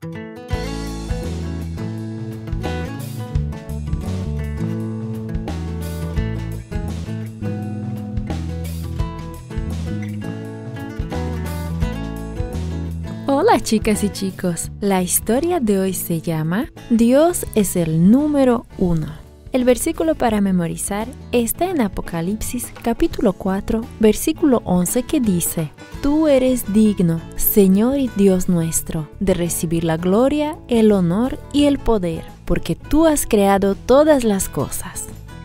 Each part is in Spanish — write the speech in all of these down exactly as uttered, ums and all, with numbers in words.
Hola chicas y chicos, la historia de hoy se llama Dios es el número uno. El versículo para memorizar está en Apocalipsis capítulo cuatro, versículo once que dice: Tú eres digno, Señor y Dios nuestro, de recibir la gloria, el honor y el poder, porque tú has creado todas las cosas.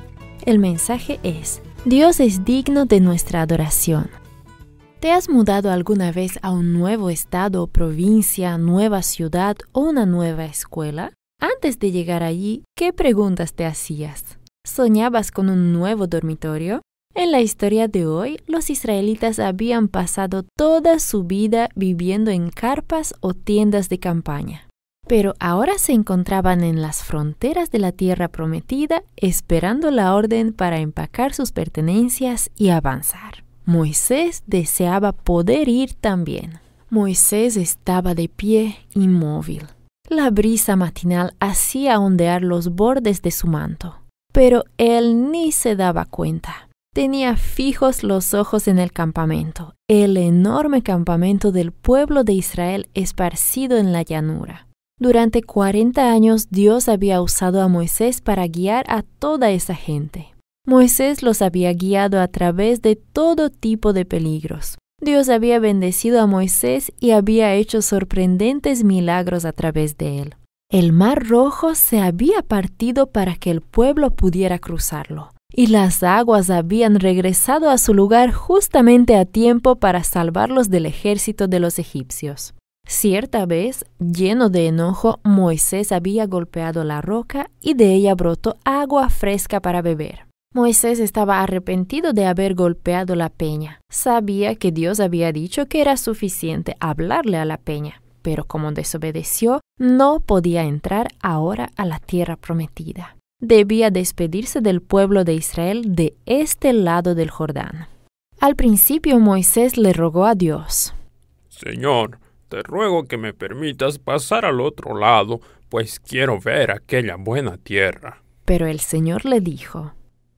El mensaje es: Dios es digno de nuestra adoración. ¿Te has mudado alguna vez a un nuevo estado o provincia, nueva ciudad o una nueva escuela? Antes de llegar allí, ¿qué preguntas te hacías? ¿Soñabas con un nuevo dormitorio? En la historia de hoy, los israelitas habían pasado toda su vida viviendo en carpas o tiendas de campaña. Pero ahora se encontraban en las fronteras de la tierra prometida, esperando la orden para empacar sus pertenencias y avanzar. Moisés deseaba poder ir también. Moisés estaba de pie, inmóvil. La brisa matinal hacía ondear los bordes de su manto, pero él ni se daba cuenta. Tenía fijos los ojos en el campamento, el enorme campamento del pueblo de Israel esparcido en la llanura. Durante cuarenta años Dios había usado a Moisés para guiar a toda esa gente. Moisés los había guiado a través de todo tipo de peligros. Dios había bendecido a Moisés y había hecho sorprendentes milagros a través de él. El Mar Rojo se había partido para que el pueblo pudiera cruzarlo, y las aguas habían regresado a su lugar justamente a tiempo para salvarlos del ejército de los egipcios. Cierta vez, lleno de enojo, Moisés había golpeado la roca y de ella brotó agua fresca para beber. Moisés estaba arrepentido de haber golpeado la peña. Sabía que Dios había dicho que era suficiente hablarle a la peña, pero como desobedeció, no podía entrar ahora a la tierra prometida. Debía despedirse del pueblo de Israel de este lado del Jordán. Al principio Moisés le rogó a Dios: Señor, te ruego que me permitas pasar al otro lado, pues quiero ver aquella buena tierra. Pero el Señor le dijo: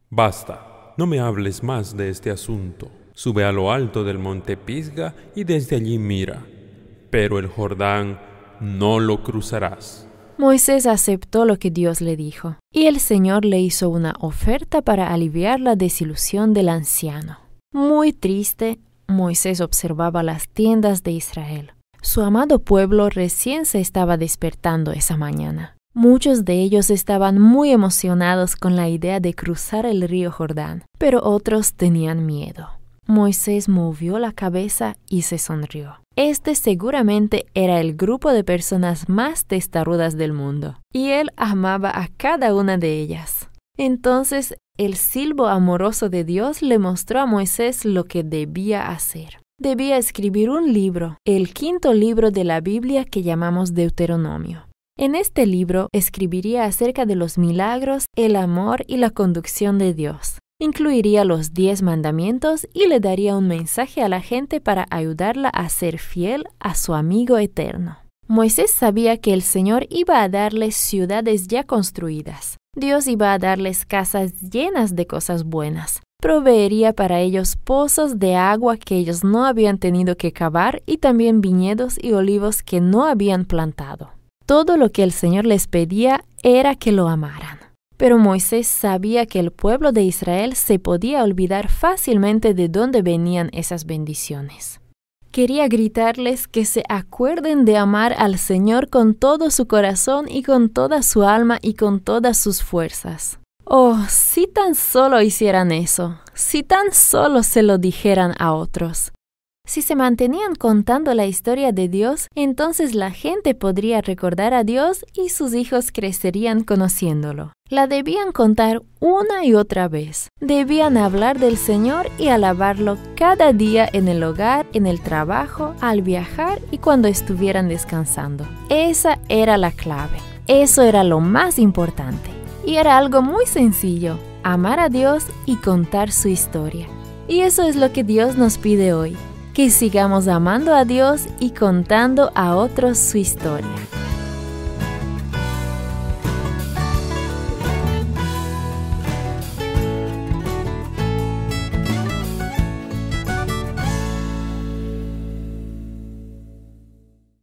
Basta, no me hables más de este asunto. Sube a lo alto del monte Pisga y desde allí mira, pero el Jordán no lo cruzarás. Moisés aceptó lo que Dios le dijo, y el Señor le hizo una oferta para aliviar la desilusión del anciano. Muy triste, Moisés observaba las tiendas de Israel. Su amado pueblo recién se estaba despertando esa mañana. Muchos de ellos estaban muy emocionados con la idea de cruzar el río Jordán, pero otros tenían miedo. Moisés movió la cabeza y se sonrió. Este seguramente era el grupo de personas más testarudas del mundo, y él amaba a cada una de ellas. Entonces, el silbo amoroso de Dios le mostró a Moisés lo que debía hacer. Debía escribir un libro, el quinto libro de la Biblia que llamamos Deuteronomio. En este libro escribiría acerca de los milagros, el amor y la conducción de Dios. Incluiría los diez mandamientos y le daría un mensaje a la gente para ayudarla a ser fiel a su amigo eterno. Moisés sabía que el Señor iba a darles ciudades ya construidas. Dios iba a darles casas llenas de cosas buenas. Proveería para ellos pozos de agua que ellos no habían tenido que cavar y también viñedos y olivos que no habían plantado. Todo lo que el Señor les pedía era que lo amaran. Pero Moisés sabía que el pueblo de Israel se podía olvidar fácilmente de dónde venían esas bendiciones. Quería gritarles que se acuerden de amar al Señor con todo su corazón y con toda su alma y con todas sus fuerzas. Oh, si tan solo hicieran eso, si tan solo se lo dijeran a otros. Si se mantenían contando la historia de Dios, entonces la gente podría recordar a Dios y sus hijos crecerían conociéndolo. La debían contar una y otra vez. Debían hablar del Señor y alabarlo cada día en el hogar, en el trabajo, al viajar y cuando estuvieran descansando. Esa era la clave. Eso era lo más importante. Y era algo muy sencillo: amar a Dios y contar su historia. Y eso es lo que Dios nos pide hoy. Que sigamos amando a Dios y contando a otros su historia.